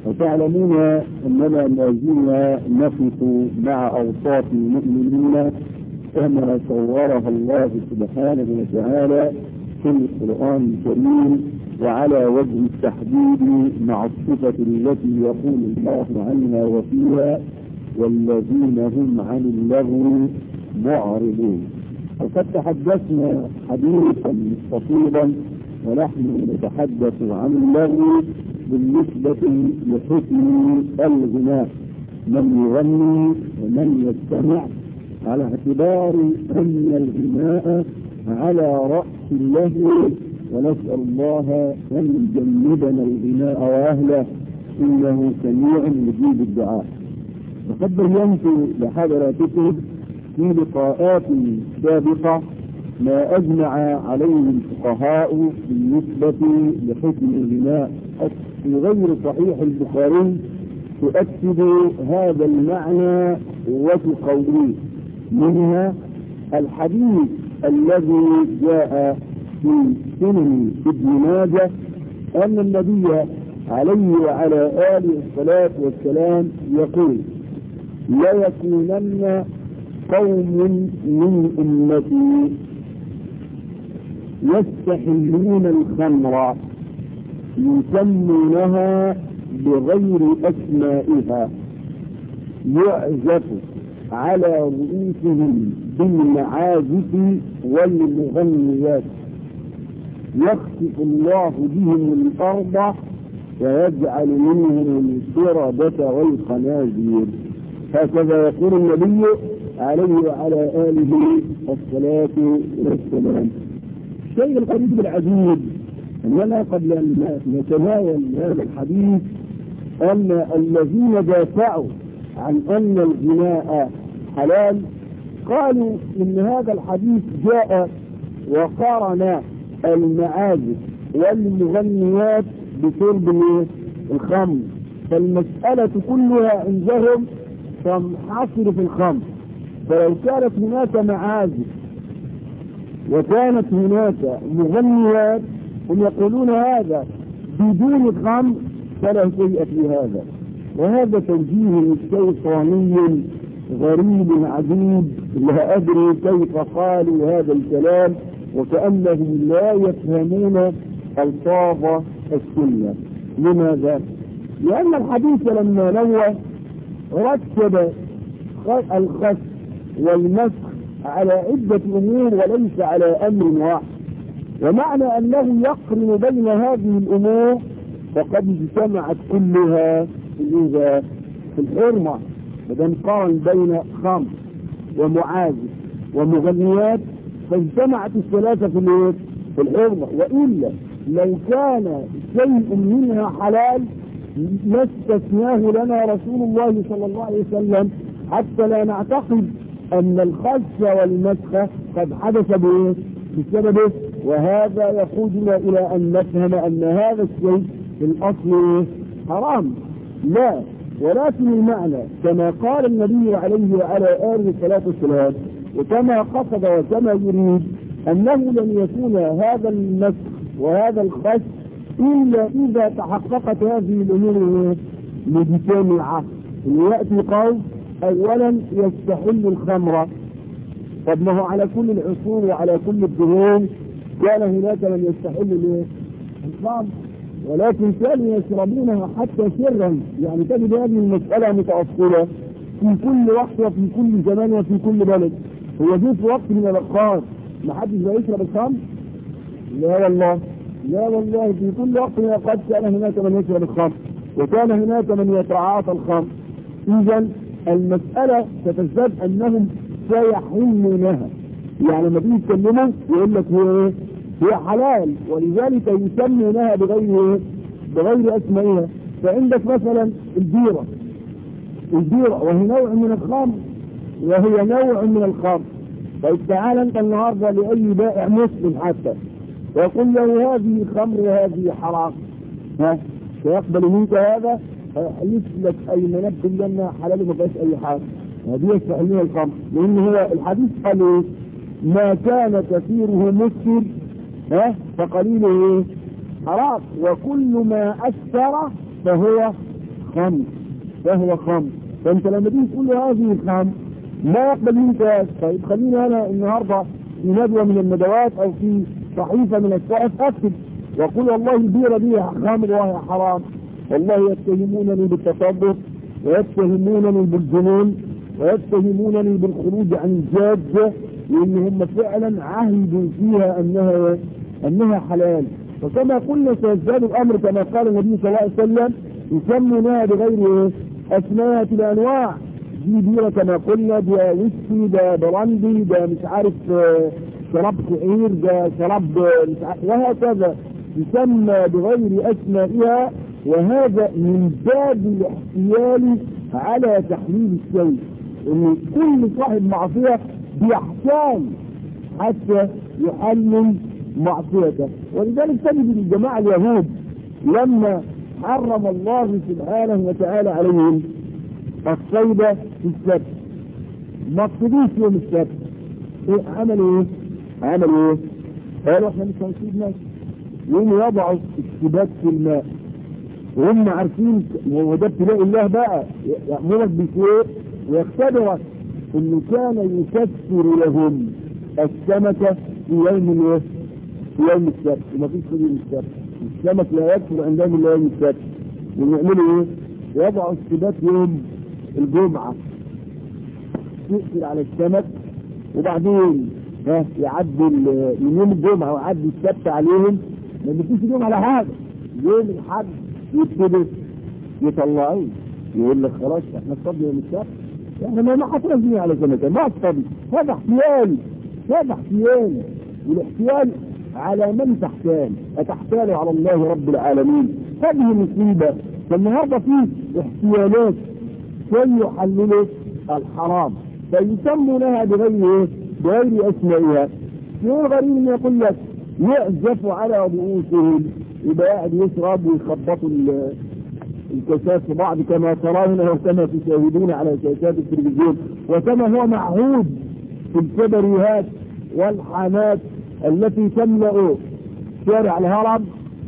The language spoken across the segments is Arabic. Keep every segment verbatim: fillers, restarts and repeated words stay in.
وتعلمون أننا ما زلنا نقف مع أوصاف المؤمنين كما صورها الله سبحانه وتعالى في القرآن الكريم، وعلى وجه التحديد مع الصفة التي يقول الله عنها وفيها: والذين هم عن اللغو معرضون. وقد تحدثنا حديثا مستفيضا ونحن نتحدث عن اللغو بالنسبة لحكم الغناء، من يغني ومن يستمع، على اعتبار أن الغناء على رأس اللهو، ونسأل الله أن يجنبنا الغناء وأهله إنه سميع مجيب الدعاء. وقد بينت لحضراتكم في لقاءات سابقة ما أجمع عليه الفقهاء بالنسبة لحكم الغناء في غير صحيح البخاري تؤكد هذا المعنى وفي قوله، منها الحديث الذي جاء في سنن ابن ماجه أن النبي عليه وعلى آله الصلاة والسلام يقول: لا يكونن قوم من أمتي يستحلون الخمر يسمونها بغير أسمائها يعزف على رؤوسهم بالمعازف والمغنيات يخسف الله بهم الأرض ويجعل منهم القردة والخنازير. هكذا يقول النبي عليه وعلى آله الصلاة والسلام. الشيء الغريب العجيب أننا قبل أن نتناول هذا الحديث أن الذين دافعوا عن أن الغناء حلال قالوا إن هذا الحديث جاء وقارن المعازف والمغنيات بشرب الخمر، فالمسألة كلها عندهم تنحصر في الخمر. فلو كانت هناك معازف وكانت هناك مغنيات هم يقولون هذا بدون خمر فلا شيء في هذا. وهذا توجيه شيطاني غريب عجيب، لا أدري كيف قالوا هذا الكلام وكأنهم لا يفهمون ألفاظ السنة. لماذا؟ لأن الحديث لما نوى رتب الخس والمسخ على عدة أمور وليس على أمر واحد، ومعنى أنه يقرن بين هذه الأمور فقد اجتمعت كلها في الحرمة. بدن قارن بين خمر ومعازف ومغنيات فاجتمعت الثلاثة في الحرمة، وإلا لو كان شيء منها حلال ما استثناه لنا رسول الله صلى الله عليه وسلم حتى لا نعتقد أن الخس والمسخ قد حدث بسببه. وهذا يقودنا إلى أن نفهم أن هذا الشيء في الأصل حرام. لا، ولكن المعنى كما قال النبي عليه وعلى آله الصلاة والسلام وكما قصد وكما يريد أنه لن يكون هذا المسخ وهذا الخس إلا إذا تحققت هذه الأمور مجتمعة. يأتي قول أولا يستحل الخمر، طب ما هو على كل العصور وعلى كل الدهون كان هناك من يستحل الخمر، ولكن كانوا يشربونها حتى سرا. يعني تجد هذه المسألة متأصلة في كل وقت وفي كل زمان وفي كل بلد. هو جه في وقت من الأوقات ما حدش يشرب الخمر؟ لا والله، لا والله، في كل وقت من الأوقات كان هناك من يشرب الخمر وكان هناك من يتعاطى الخمر. إذا المسألة ستزداد أنهم سيحلونها. يعني لما تيجي تكلمه يقول لك هي هي حلال، ولذلك يسمونها بغير بغير اسمائها. فعندك مثلا البيرة، البيرة وهي نوع من الخمر وهي نوع من الخمر. طيب تعال انت النهارده لأي بائع مسلم حتى ويقول له هذه خمر وهذه حرام، ها سيقبل منك هذا؟ يسلك أي منبه لنا حلال وما فيهاش أي حاجة، هذه يستحلون الخمر. لأن هو الحديث قال ايه؟ ما كان كثيره مسكر ها فقليله ايه؟ حرام، وكل ما أكثر فهو خمر فهو خمر. فانت لما تيجي تقول له هذه الخمر ما يقبل منك. طيب خليني انا النهارده في ندوه من الندوات او في صحيفه من الصحف اكتب واقول والله البيره دي خمر وهي حرام، والله يتهمونني بالتصدق ويتهمونني بالجنون ويتهمونني بالخروج عن الجاده، لان هم فعلا عهدوا فيها انها انها حلال. وكما قلنا سيزداد الامر كما قال النبي صلى الله عليه وسلم يسمونها بغير اسماء الانواع. دي بيره كما قلنا، ده ويسكي، ده براندي، ده مش عارف شراب شعير، ده شراب مش عارف، وهكذا يسمى بغير اسمائها. وهذا من باب الاحتيال على تحليل الشيء، ان كل صاحب معصيه بيحتال حتى يحلل معصيته. ولذلك تجد الجماعه اليهود لما حرم الله سبحانه وتعالى عليهم الصيد في السبت ما اقصدوش يوم السبت، إيه عملوا ايه؟ عملوا ايه؟ قالوا احنا مش هنصيد ناس، يوم يضعوا السبات في الماء وهم عارفين وده ابتلاء الله بقى، يأمرك بشيء ويختبرك انه كان يكسر لهم السمكة في يوم الايه؟ في يوم السبت، وما فيش في يوم السبت، السمك لا يكسر عندهم الا يوم السبت. ويعملوا ايه؟ يضعوا السبات يوم الجمعة يقفل على السمك، وبعدين ها يعدي يوم الجمعة ويعدي السبت عليهم، ما بيجيش يوم على حاجة. يوم الحد يبتدوا يطلعوه، يقول لك خلاص احنا اصطدنا يوم السبت، احنا ما حصلنا على سمكة ما اصطدنا. هذا احتيال، هذا احتيال، والاحتيال على من تحتال؟ أتحتال على الله رب العالمين؟ هذه مصيبة. فالنهارده فيه احتيالات كي يحللوا الحرام فيسمونها بغير بغير اسمائها. شيء غريب ان يقول لك يعزف على رؤوسهم، يبقى قاعد يشرب ويخبطوا الكاسات في بعض كما ترون وكما تشاهدون على شاشات التلفزيون، وكما هو معهود في الكبريات والحانات التي تملأ شارع الهرم.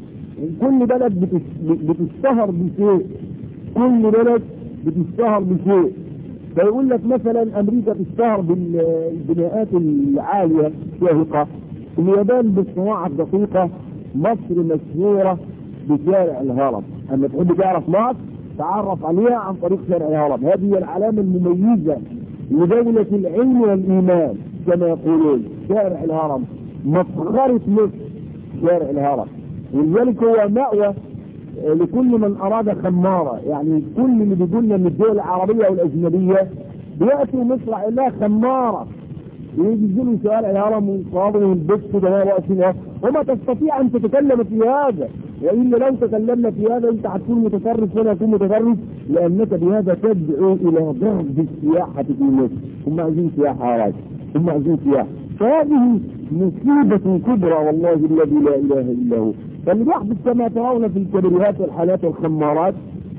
كل بلد بتشتهر بشيء، كل بلد بتشتهر بشيء. فيقول لك مثلا امريكا تشتهر بالبناءات العالية الشاهقة، اليابان بالصناعة الدقيقة، مصر مشهورة بشارع الهرم. اما تحب تعرف مصر تعرف عليها عن طريق شارع الهرم. هذه العلامة المميزة لدولة العلم والإيمان كما يقولون. شارع الهرم مفخرة مصر شارع الهرم، ولذلك هو مأوى لكل من أراد خمارة. يعني كل اللي بيقولنا من الدول العربية والأجنبية بيأتوا مصر إلا خمارة، ويجيزلوا شوارع الهرم ويصابوا ويلبسوا دماء رأسنا، وما تستطيع أن تتكلم في هذا. وإلا لو تكلمنا في هذا أنت هتكون متطرف وأنا أكون متطرف، لأنك بهذا تدعو إلى ضرب السياحة في مصر. هم عايزين سياحة يا راجل، هم عايزين سياحة. فهذه مصيبة كبرى والله الذي لا إله إلا هو. فاللي بيحدث كما ترون في الكبريات والحالات والخمارات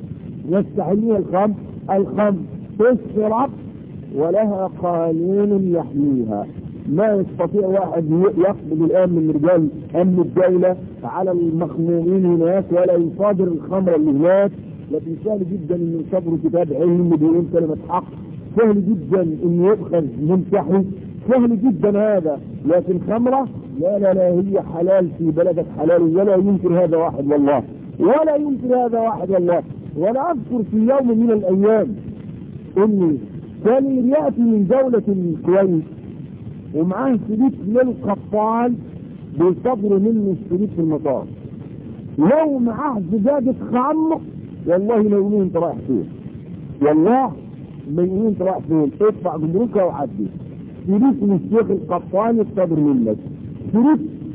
يستحلون الخمر. الخمر تشرب ولها قانون يحميها. ما يستطيع واحد يقبض الآن من رجال أمن الدولة على المخمورين هناك ولا يصادر الخمر اللي هناك. لكن سهل جدا أن يصدروا كتاب علم بيقول كلمة حق، سهل جدا أن يؤخذ منتحي، سهل جدا هذا. لكن خمرة لا لا لا هي حلال في بلدك حلال، ولا ينكر هذا واحد والله، ولا ينكر هذا واحد والله. وانا اذكر في يوم من الايام اني كان ياتي من دولة الكويت ومعاه شريط للقطان بيصدروا منه الشريط في المطار، لو معاه زجاجة خمر والله ما يقولون انت رايح فين، والله ما يقولون انت رايح فين، ادفع جمركها وعدي. شريط من الشيخ القطان يصدر منك، شريط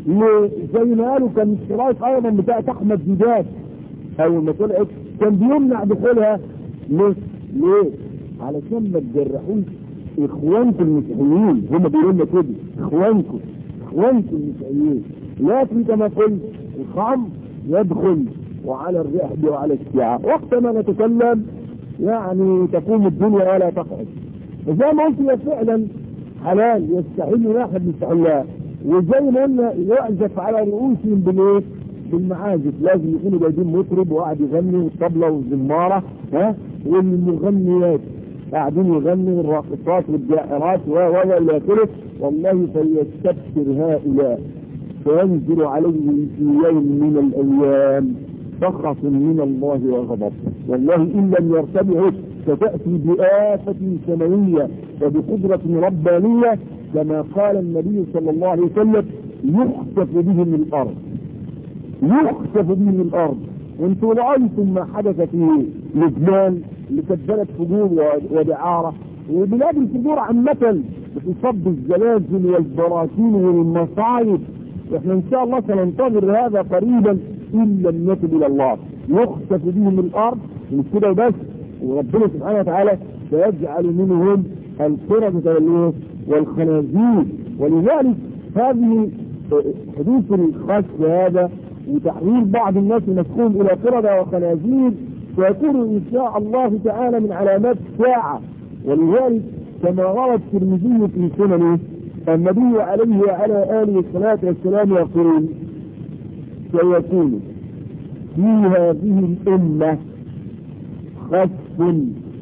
زي ما قالوا كان الشرايط ايضا بتاعت احمد زيدات اول ما طلعت كان بيمنع دخولها. ليه؟ ليه؟ علشان ما تجرحوش اخوانكم المسيحيين، هم بيقولوا لنا كده اخوانكم اخوانكم المسيحيين. لكن كما قلت الخمر يدخل وعلى الرحب وعلى الشيعة. وقت ما نتكلم يعني تقوم الدنيا ولا تقعد. وزي ما قلت هي فعلا حلال يستحل واحد يستحلها، وزي ما قلنا يعزف على رؤوسهم بالايه؟ المعازف لازم يكونوا جايبين مطرب وقاعد يغني والطبلة والزمارة، ها، والمغنيات قاعدين يغنوا الراقصات والجائرات والى اخره. والله فليستبشر هؤلاء فينزل عليهم في يوم من الايام سخط من الله وغضب. والله ان لم يرتبعوا ستاتي بآفة سماوية وبقدرة ربانية كما قال النبي صلى الله عليه وسلم يخسف بهم الارض، يخسف بهم الارض. وانتم رايتم ما حدث في لبنان اللي كانت بلد فجور ودعارة، وبلاد الفجور عامة بتصب بالزلازل والبراكين والمصايب. احنا ان شاء الله سننتظر هذا قريبا ان لم نتب الى الله. يخسف بهم الارض مش كده وبس، وربنا سبحانه وتعالى سيجعل منهم القردة والخنازير. ولذلك هذه حدوث الخسف هذا وتحويل بعض الناس مسكون الى قردة وخنازير سيكون ان شاء الله تعالى من علامات الساعة. ولذلك كما روى الترمذي في سننه النبي عليه وعلى آله الصلاة والسلام يقول سيكون في هذه الأمة خسف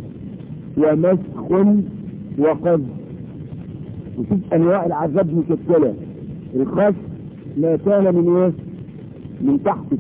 ومسخ وقذف. وشوف أنواع العذاب مشكلة. الخسف ما كان من ايه؟ من تحتك،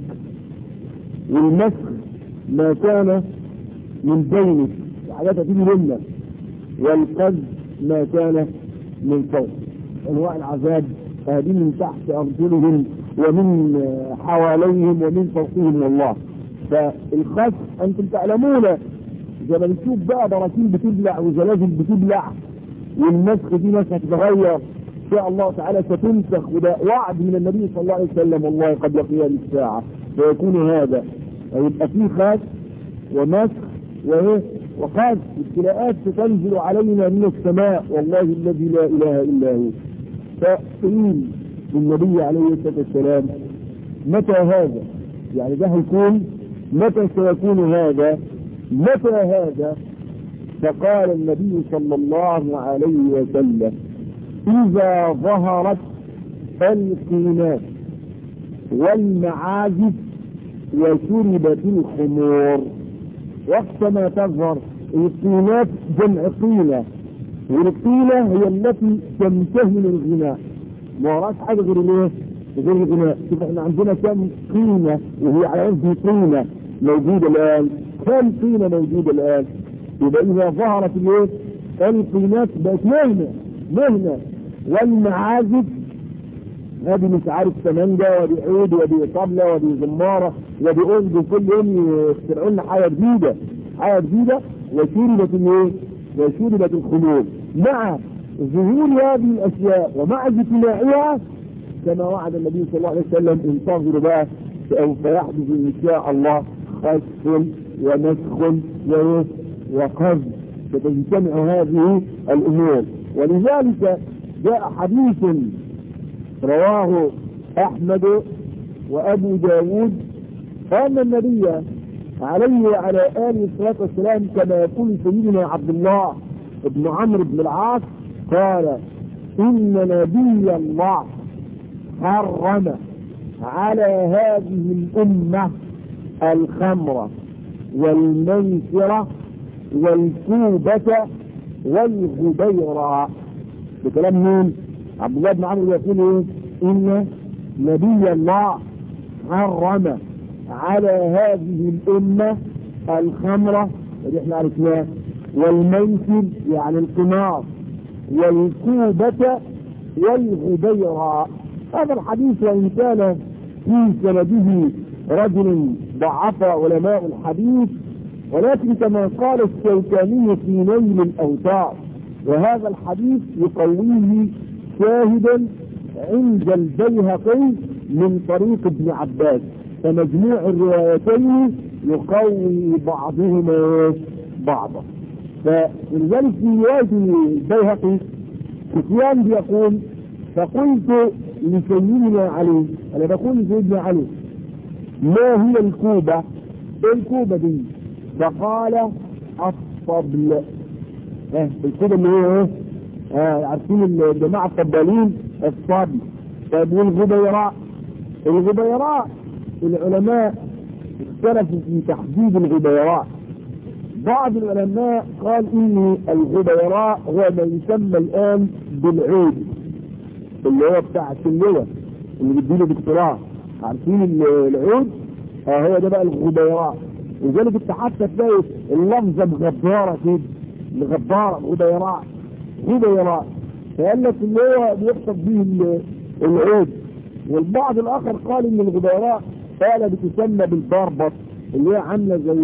والمسخ ما كان من بينك حاجات هتيجي منك، والقذف ما كان من فوق. انواع العذاب هذه من تحت ارجلهم ومن حواليهم ومن فوقهم والله. فالخسف انتم تعلمون زي ما بنشوف بقى براكين بتبلع وزلازل بتبلع، والنسخ دي نسخ تتغير ان شاء الله تعالى ستنسخ، وده وعد من النبي صلى الله عليه وسلم والله قبل قيام الساعه فيكون هذا. يبقى فيه خسف ومسخ وايه وقذف. ابتلاءات ستنزل علينا من السماء والله الذي لا اله الا هو. فقيل النبي عليه الصلاه والسلام متى هذا؟ يعني ده هيكون متى سيكون هذا؟ متى هذا؟ فقال النبي صلى الله عليه وسلم اذا ظهرت القينات والمعازف وشربت الخمور. وقت ما تظهر القينات جمع قيلة، والقيلة هي التي تمتهن الغناء، ما وراش حاجة غير الايه؟ غير الغناء. شوف احنا عندنا كم قيمة وهي على وزن قيمة موجودة الآن، كم قيمة موجودة الآن. يبقى إذا ظهرت الايه؟ القينات بقت مهنة مهنة. والمعازف هذه مش عارف سمنجة ودي عود ودي طبلة ودي زمارة ودي أذن، كل يوم يخترعوا لنا حاجة جديدة حاجة جديدة. وشربت الايه؟ وشربت الخمور. مع ظهور هذه الأشياء ومع اجتماعها كما وعد النبي صلى الله عليه وسلم انتظروا بقى سوف يحدث ان شاء الله خسف ومسخ وقذف، ستجتمع هذه الامور. ولذلك جاء حديث رواه احمد وابو داود ان النبي عليه وعلى اله الصلاه والسلام كما يقول سيدنا عبد الله بن عمرو بن العاص قال ان نبي الله حرم على هذه الأمة الخمر والميسرة والكوبة والغبيرة. بكلام مين؟ عبد الله بن عمرو يقول ايه؟ إن نبي الله حرم على هذه الأمة الخمرة اللي احنا عرفناها، والميسر يعني القمار، والكوبة والغبيرة. هذا الحديث وإن كان في سنده رجل ضعف علماء الحديث، ولكن كما قال الشوكاني في نيل الأوتار وهذا الحديث يقويه شاهدا عند البيهقي من طريق ابن عباس، فمجموع الروايتين يقوي بعضهما بعضا. فلذلك في رواية البيهقي سفيان بيقول فقلت لسيدنا علي، انا بقول لسيدنا علي ما هي الكوبة؟ ايه الكوبة دي؟ فقال الطبل. اه الكوبة اللي هي ايه؟ اه عارفين الجماعة الطبالين الطبل. طيب والغبيراء؟ الغبيراء العلماء اختلفوا في تحديد الغبيراء. بعض العلماء قال ان الغبيراء هو ما يسمى الان بالعود، اللي هو بتاع اللواء اللي بيديله دكتوراه، عارفين العود؟ اه هو ده بقى الغبيراء. وذلك انت حتى تلاقي اللفظه مغباره كده، مغباره غبيراء غبيراء، فقال لك اللي هو بيقصد به العود. والبعض الاخر قال ان الغبيراء فعلا بتسمى بالبربط، اللي هي عامله زي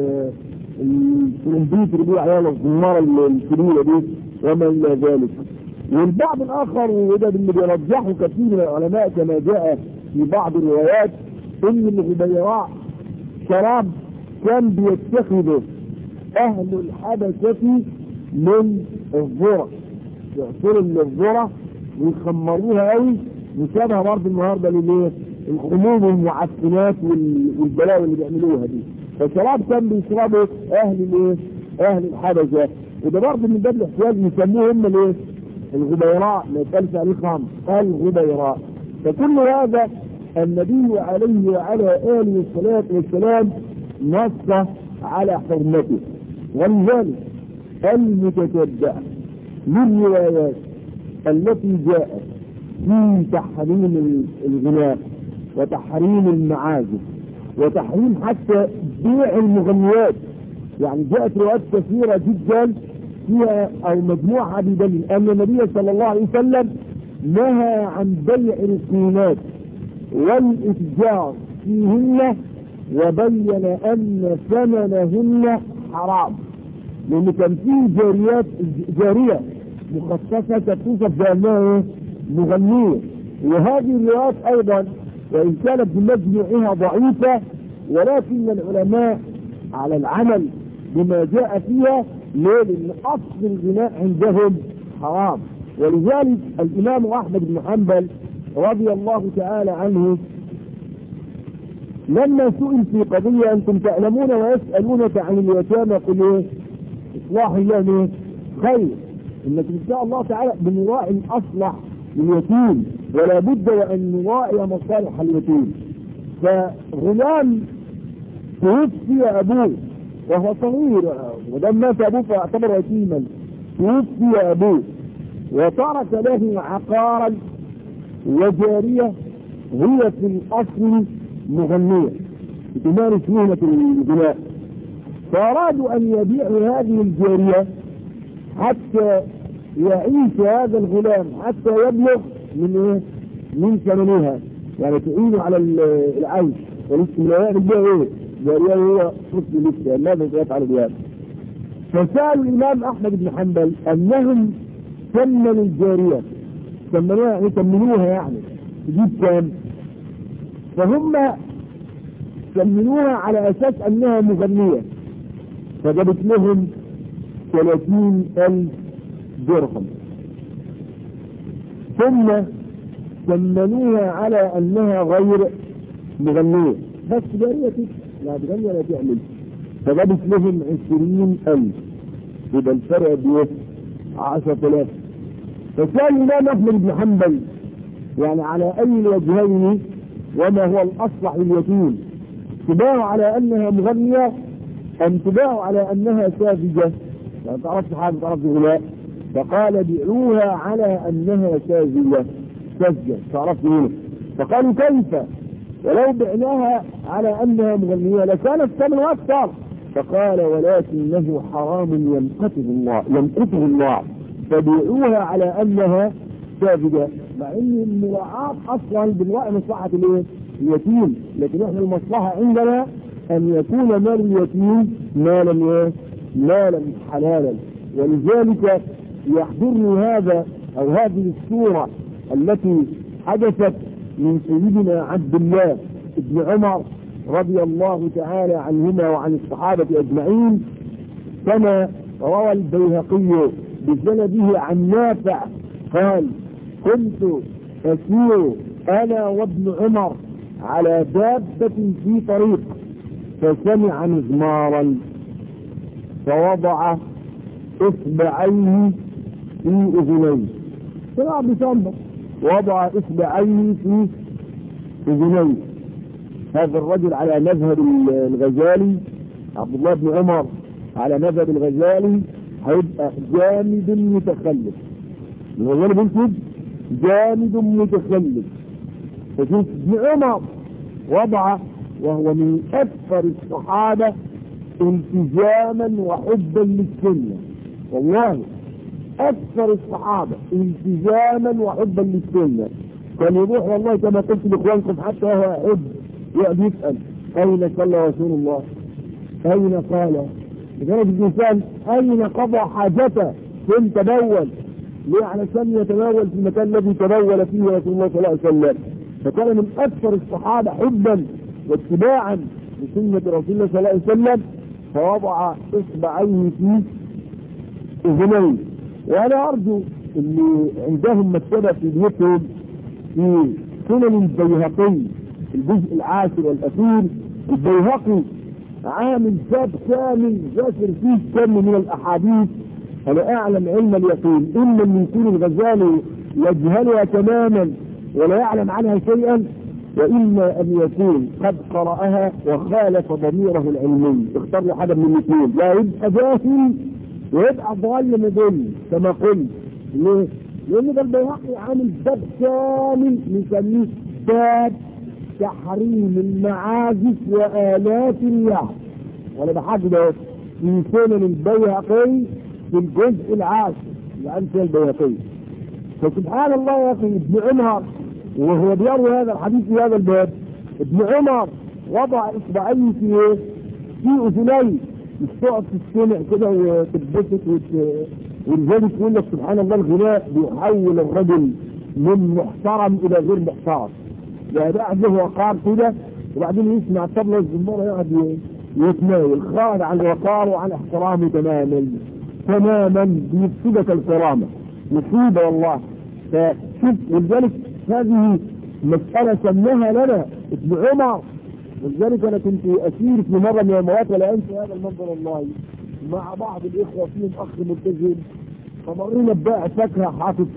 الترومبيت اللي بيقولوا عليها الزماره الكبيره دي وما الى ذلك. والبعض الاخر وده اللي بيرجحه كثير من العلماء كما جاء في بعض الروايات ان الغبيراء شراب كان بيتخذه اهل الحبشه من الذره، يعصروا من الذره ويخمروها قوي، مشابهه برضه النهارده للايه؟ الخمور والمعفنات والبلاوي اللي بيعملوها دي. فشراب كان بيشربه اهل الايه؟ اهل الحبشه. وده برضه من باب الاحتياج يسموه هم الايه؟ الغبيراء، ما يتقالش عليه خمر، الغبيراء. فكل هذا النبي عليه وعلى اله الصلاه والسلام نص على حرمته. ولذلك المتتبع للروايات التي جاءت في تحريم الغناء وتحريم المعازف وتحريم حتى بيع المغنيات، يعني جاءت روايات كثيرة جدا فيها او مجموعة بدليل ان النبي صلى الله عليه وسلم نهى عن بيع القيمات والاتجار فيهن، وبين ان ثمنهن حرام، لان كان فيه جاريات جارية مخصصة توصف بانها مغنية. وهذه الروايات ايضا وان كانت بمجموعها ضعيفة، ولكن العلماء على العمل بما جاء فيها، ليه؟ لان اصل الغناء عندهم حرام. ولذلك الامام احمد بن حنبل رضي الله تعالى عنه لما سئل في قضية انتم تعلمون ويسألونك عن اليتامى قل ايه؟ اصلاح الله خير، انك ان شاء الله تعالى بنراعي الاصلح لليتيم، ولا بد وان نراعي مصالح اليتيم. فغلام توفي ابوه وهو صغير، ودم مات ابوه فاعتبر يتيما، توفي ابوه وترك له عقارا وجارية هي في الاصل مغنية تمارس مهنة الغناء، فارادوا ان يبيعوا هذه الجارية حتى يعيش هذا الغلام حتى يبلغ من ايه؟ من ثمنها، يعني تعينه على العيش والاستملاء بها ايه؟ جارية هو طفل لسه، ماذا سيفعل بها؟ فسأل الامام احمد بن حنبل انهم ثمنوا الجارية، ثمنوها يعني ثمنوها يعني تجيب كام؟ فهم ثمنوها على اساس انها مغنية، فجابت لهم ثلاثين الف درهم. ثم ثمنوها على انها غير مغنية، بس جارية لا تغني ولا تعمل، فجابت لهم عشرين الف، يبقى الفرق بايه؟ عشرة الاف. فسأل الامام احمد بن حنبل يعني على اي الوجهين وما هو الاصلح لليتيم؟ تباع على انها مغنية ام تباع على انها ساذجة؟ يعني تعرفت حاجة تعرفت غلاء، فقال بيعوها على انها ساذجة ساذجة، تعرفت هنا. فقالوا كيف؟ ولو بعناها على انها مغنية لكان الثمن اكثر. فقال ولكنه حرام يمقته الله يمقته الله فبيعوها على انها ساذجة، مع ان المراعاة اصلا بالرأي مصلحة الايه؟ اليتيم، لكن احنا المصلحة عندنا ان يكون مال اليتيم مالا ايه؟ مالا حلالا. ولذلك يحضرني هذا او هذه الصورة التي حدثت من سيدنا عبد الله ابن عمر رضي الله تعالى عنهما وعن الصحابة اجمعين، كما روى البيهقي بسنده عن نافع قال كنت اسير انا وابن عمر على دابة في طريق، فسمع مزمارا فوضع اصبعيه في اذنيه، سمع بصمت وضع اصبعيه في اذنيه، هذا الرجل على مذهب الغزالي، عبد الله بن عمر على مذهب الغزالي، هيبقى جامد متخلف. الغزالي بيقول جامد متخلف. فشوف ابن عمر وضع وهو من اكثر الصحابه التزاما وحبا للسنه، والله اكثر الصحابه التزاما وحبا للسنه. كان يروح والله كما قلت لاخوانكم حتى وهو يحب يقعد يسال اين صلى رسول الله؟ اين قال؟ لدرجه الانسان اين قضى حاجته؟ فين تبول؟ ليه؟ علشان يتناول في المكان الذي تبول فيه رسول الله صلى الله عليه وسلم. فكان من اكثر الصحابه حبا واتباعا لسنه رسول الله صلى الله عليه وسلم، فوضع اصبعيه في اذنيه. وانا ارجو اللي عندهم مكتبه في بيوتهم في سنن البيهقي الجزء العاشر والاخير، البيهقي عامل باب كامل ذاكر فيه كم من الاحاديث. انا اعلم علم اليقين اما ان يكون الغزالي يجهلها تماما ولا يعلم عنها شيئا، واما ان يكون قد قرأها وخالف ضميره العلمي. اختار لي حاجه من الاثنين، لا يبقى جاهل ويبقى ضال مضل كما قلت. ليه؟ لان ده البيهقي عامل باب كامل نسميه باب تحريم المعازف وآلات اللعب. وانا بحاجة ده في سنن البيهقي في الجزء العاشر لأنت البيهقي. فسبحان الله يا اخي، ابن عمر وهو بيروي هذا الحديث في هذا الباب، ابن عمر وضع اصبعيه في ايه؟ في اذنيه. مش تقعد تستمع كده وتتبسط ولذلك يقول لك سبحان الله الغناء بيحول الرجل من محترم الى غير محترم. يعني ده قاعد له وقار كده وبعدين يسمع الطبله والزماره يقعد يتناول، خارج عن الوقار وعن احترامه تماما تماما، بيفسدك الكرامه. مصيبه والله. فشوف، ولذلك هذه مساله سماها لنا ابن عمر. ولذلك انا كنت اسير في مره من المرات ولا انسى هذا المنظر والله، مع بعض الاخوه فيهم اخ ملتزم، فمرينا ببائع فاكهه حاطط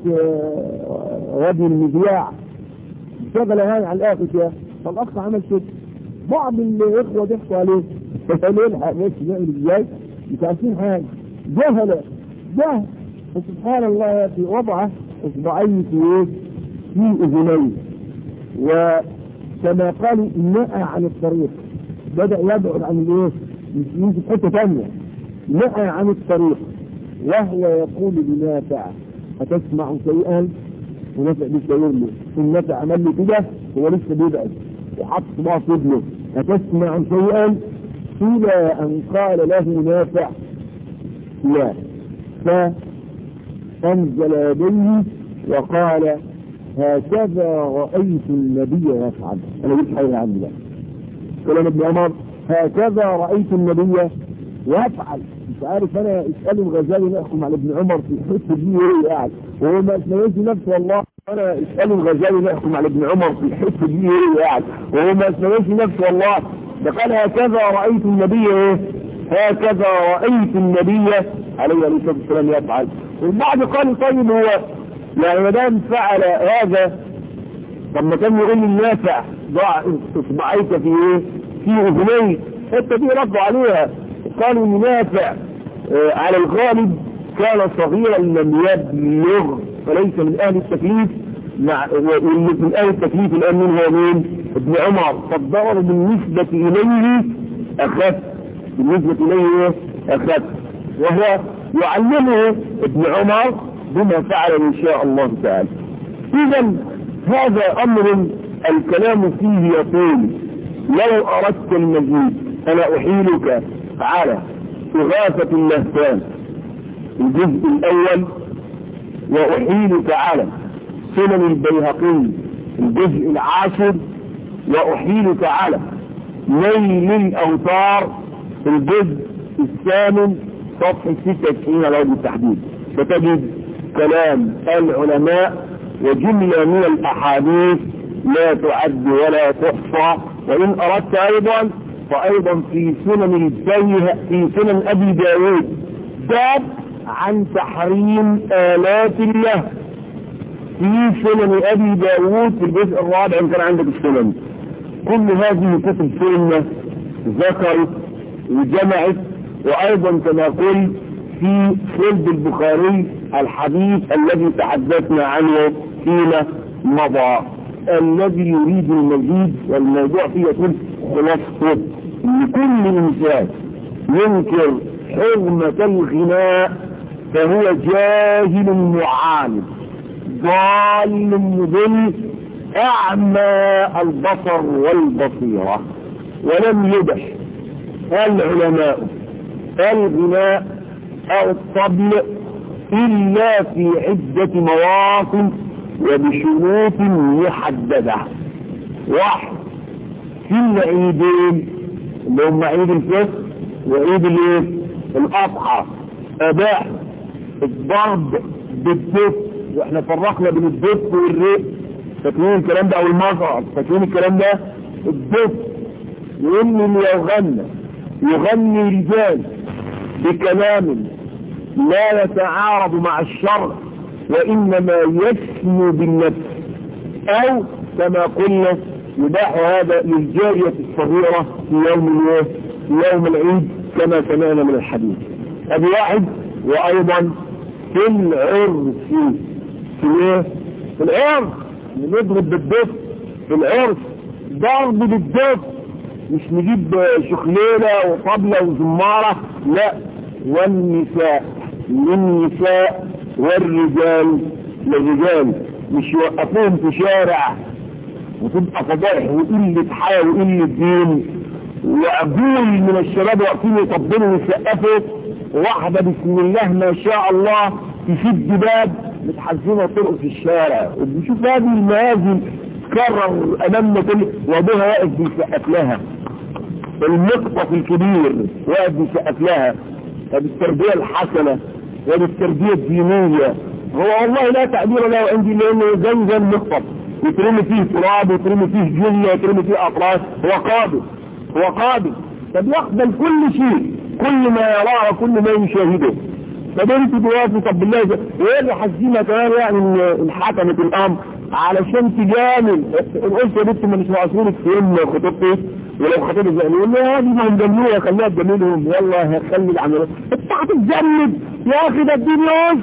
وادي المذياع شغل هاي على الاخر كده، فالاخ عمل كده، بعض الاخوه ضحكوا عليه فقالوا الحق بس نعمل ازاي؟ مش عارفين حاجه، جهله جهل. فسبحان الله يا اخي وضعه اصبعيه في ايه؟ في اذنيه. وكما قالوا نأى عن الطريق، بدأ يبعد عن الايه؟ مش في حته ثانيه، نأى عن الطريق وهو يقول لنافع أتسمع شيئا؟ ونافع بيشاور له، النافع عمل له كده هو لسه بيبعد وحط صباعه في ابنه، أتسمع شيئا؟ إلى أن قال له نافع لا، فأنزل يديه وقال هكذا رأيت النبي يفعل. أنا قلت حاجة عندي بقى كلام ابن عمر، هكذا رأيت النبي يفعل. مش عارف انا اساله الغزالي نحكم على ابن عمر في الحته دي ايه قاعد وهو ما اسمعش نفسه. والله انا اساله الغزالي نحكم على ابن عمر في الحته دي ايه قاعد وهو ما اسمعش نفسه. والله ده قال هكذا رايت النبي ايه؟ هكذا رايت النبي عليه الصلاه والسلام يفعل. والبعض قال طيب هو يعني ما دام فعل هذا طب ما كان يقول النافع ضع اصبعيك في ايه؟ في اذنيك. الحته دي ردوا عليها قالوا منافع آه على الغالب كان صغيرا لم يبلغ فليس من اهل التكليف، مع واللي من اهل التكليف الان من هو مين؟ ابن عمر. فالضرر بالنسبة اليه اخف، بالنسبة اليه اخف، وهو يعلمه ابن عمر بما فعل ان شاء الله تعالى. اذا هذا امر الكلام فيه يطول. لو اردت المزيد انا احيلك على إغاثة اللهفان الجزء الأول، وأحيلك على سنن البيهقي الجزء العاشر، وأحيلك على نيل الأوتار الجزء الثامن صفحة ستة وتسعين على وجه التحديد. فتجد كلام العلماء وجملة من الأحاديث لا تعد ولا تحصى. وإن أردت أيضا فأيضا في سنن البيه في سنن أبي داود باب عن تحريم آلات الله. في سنن أبي داود في الجزء الرابع إن كان عندك السنن كل هذه كتب سنة ذكرت وجمعت، وأيضا كما قلت في خلد البخاري الحديث الذي تحدثنا عنه فيما مضى. الذي يريد المزيد والموضوع فيه يكون خلاصته لكل إنسان ينكر حرمة الغناء فهو جاهل معاند ضال مضل أعمى البصر والبصيرة. ولم يبح العلماء الغناء أو الطبل إلا في عدة مواطن وبشروط محددة. واحد، في العيدين اللي هم عيد الفطر وعيد الايه الأضحى أباح الضرب بالدف، واحنا فرقنا بين الدف والرق، فاكرين الكلام ده او المزرعة، فاكرين الكلام ده؟ الدف لان اللي يغنى يغني رجال بكلام لا يتعارض مع الشرع وانما يسمو بالنفس، او كما قلنا يباح هذا للجارية الصغيرة في يوم الايه في يوم العيد كما سمعنا من الحديث. ادي واحد. وايضا في العرس، في ايه في العرس نضرب بالدف، في العرس ضرب بالدف، مش نجيب شخليلة وطبلة وزمارة، لا، والنساء للنساء والرجال للرجال، مش يوقفوهم في شارع وتبقى فضائح وقلة حياة وقلة دين، وعجول من الشباب واقفين يطبلوا ويسقفوا، واحدة بسم الله ما شاء الله تشد باب متحزنة طرق في الشارع، وبنشوف هذه المآذن تكرر امامنا كل وابوها واقف بيسقف لها، المقطف الكبير واقف بيسقف لها. هذه التربية الحسنة وهذه التربية الدينية، هو والله لا تعبير له عندي لانه زي زي المقطف يترمي فيه تراب يترمي فيه جلة يترمي فيه اطراس، هو قادر هو قادر طب يقبل كل شيء، كل ما يراه وكل ما يشاهده. طب انت دلوقتي طب بالله وايه اللي حاسينها كمان يعني ان حكمت الامر علشان تجامل قلت يا بنت ما مش معصورك في يوم خطيبتي ولو خطيبتي زي يقول لي هذه ما هم جملوها خليها تجاملهم، يلا هخلي العمليات انت هتتجمد يا اخي ده الدين يوز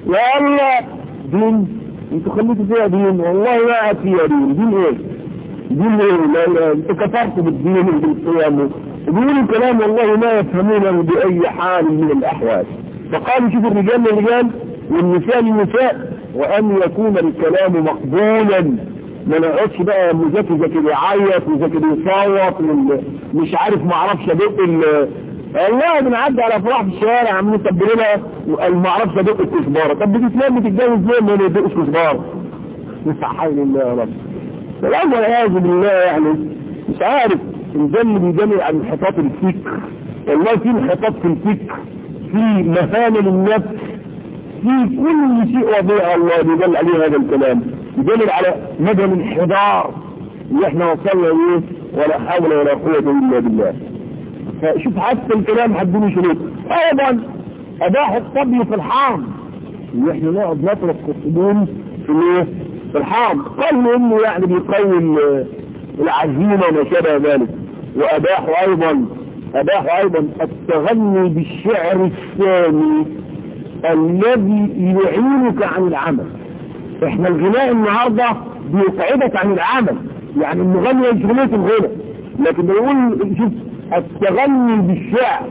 يلا دين انتوا خليتوا فيها دين والله ما قاعد فيها دين. دين ايه؟ دين ايه؟ لا لا انتوا كفرتوا بالدين وبالقيام وبيقولوا كلام والله ما يفهمونه بأي حال من الأحوال. فقالوا شوف الرجال للرجال والنساء للنساء، وأن يكون الكلام مقبولا، ما نقعدش بقى مذاكر ذاكر يعيط وذاكر يصوت مش عارف ما اعرفش ادق والله بنعدي على افراح في الشارع عم نتبلنا وقال ما اعرفش ادق الكزباره. طب بتتلم بتتجوز ليه ما ندقش كزباره؟ مش حول الله يا رب. فالامر والعياذ بالله يعني مش عارف الجن بيجمع عن انحطاط الفكر. والله في انحطاط في الفكر، في مهانة للنفس، في كل شيء وضيع الله بيدل عليه هذا الكلام، يدل على مدى الانحدار اللي احنا وصلنا اليه ولا حول ولا قوة الا بالله. فشوف حتى الكلام حدوني شروط. ايضا اباح الطبل في الحرم، اللي احنا نقعد نطرق الصدون في الايه في الحرم، قالوا انه يعني بيقوي العزيمة وما شابه ذلك. واباحوا ايضا اباحوا ايضا التغني بالشعر الثاني الذي يعينك عن العمل. احنا الغناء النهاردة بيقعدك عن العمل، يعني المغني يشغلية الغنى، لكن بيقول شوف التغني بالشعر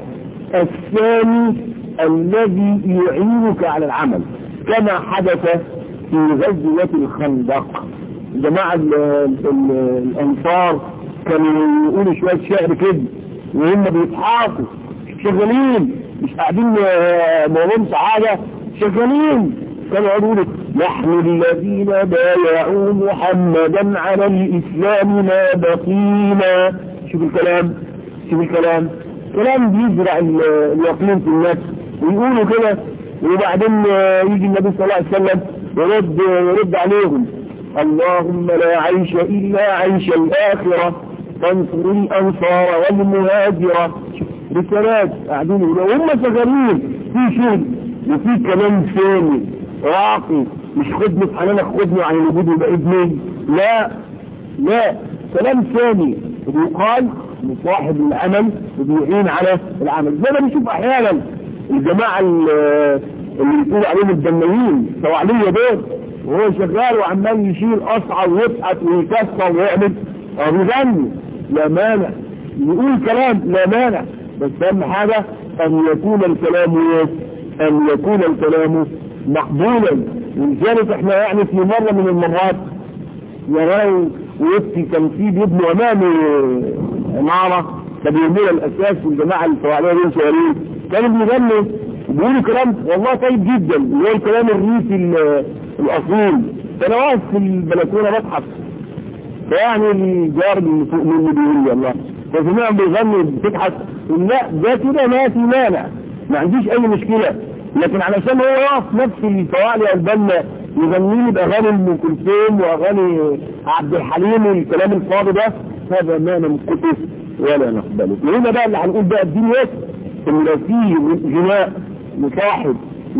الثاني الذي يعينك على العمل، كما حدث في غزوة الخندق. جماعة الانصار كانوا يقولوا شوية شعر كده وهم بيضحكوا شغالين، مش قاعدين مولون سعادة، شغالين كانوا يقولوا نحن الذين بايعوا محمدا على الاسلام ما بقينا. شوف الكلام شوف الكلام كلام بيزرع اليقين في النفس، ويقولوا كده وبعدين يجي النبي صلى الله عليه وسلم يرد يرد عليهم اللهم لا عيش إلا عيش الآخرة فانصر الأنصار والمهاجرة. رسالات قاعدين وهم شغالين في شغل وفي كلام ثاني راقي، مش خدمة حنانك خدمة عن الوجود وبقى ابني، لا لا كلام ثاني بيقال لصاحب العمل وبيعين على العمل. زي ما بنشوف احيانا الجماعة اللي يقولوا عليهم الدميين سواعلية دول، وهو شغال وعمال يشيل قصعة ويبحث ويكسر ويعمل او يغني، لا مانع يقول كلام، لا مانع، بس اهم حاجة ان يكون الكلام ان يكون الكلام مقبولا. ولذلك احنا يعني في مرة من المرات يراو ويبكي كان في بيبنوا امامي عمارة فبيرموا الاساس والجماعة الفواعلية دول شغالين كانوا بيغنوا بيقولوا كلام والله طيب جدا اللي هو الكلام الريفي الاصيل. فانا واقف في البلكونة بضحك، فيعني الجار اللي فوق مني بيقول لي الله فسمعهم بيغنوا بتضحك، لا ده كده ما في مانع ما عنديش اي مشكلة، لكن علشان هو يقف نفس الفواعلي البنا يغني لي باغاني ام كلثوم واغاني عبد الحليم والكلام الفاضي ده، هذا ما نمكته ولا نقبله. وهنا بقى اللي هنقول بقى الدين يسر ان لو في جناء مصاحب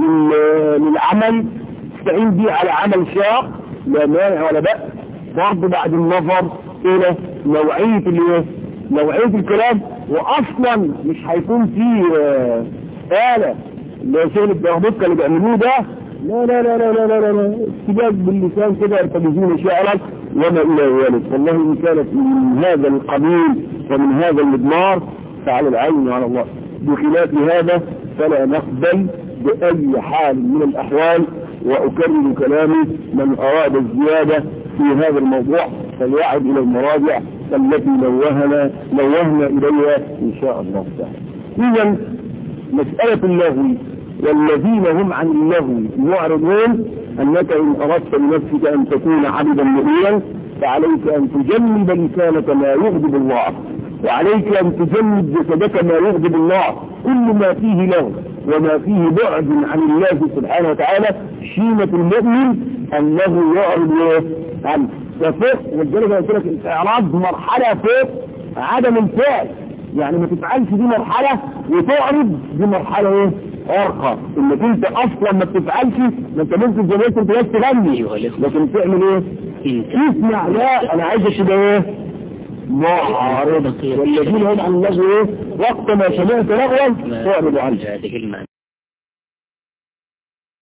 للعمل تستعين بيه على عمل شاق لا مانع ولا بأس، برضه بعد النظر الى نوعية الايه نوعية الكلام. واصلا مش هيكون فيه آلة اللي هو شغل الدهبطة اللي بيعملوه ده، لا لا لا لا لا لا لا استجاب باللسان كده يرتبزون شعرا وما الى ذلك. والله ان كانت من هذا القبيل ومن هذا المضمار فعلى العين وعلى الله، بخلاف هذا فلا نقبل بأي حال من الأحوال. وأكرر كلامي من أراد الزيادة في هذا الموضوع فليعد إلى المراجع التي نوهنا نوهنا إليها إن شاء الله تعالى. إذن مسألة اللغو والذين هم عن اللغو معرضون، أنك إن أردت لنفسك أن تكون عبدا مؤمنا فعليك أن تجنب لسانك ما يغضب الله، وعليك أن تجنب جسدك ما يغضب الله. كل ما فيه لغو وما فيه بعد عن الله سبحانه وتعالى شيمة المؤمن أنه يعرض عنه. وفوق والجلد قلت لك الإعراض مرحلة فوق عدم الفعل، يعني ما تفعلش دي مرحلة وتعرض دي مرحلة ايه ارقى، انك انت اصلا ما بتفعلش، ما انت ممكن زي ما انت بس تغني لكن تعمل ايه اسمع، لا انا عايزك تبقى ايه معارض. والذين هم عن اللغو ايه وقت ما سمعت لغوا تعرض عنه.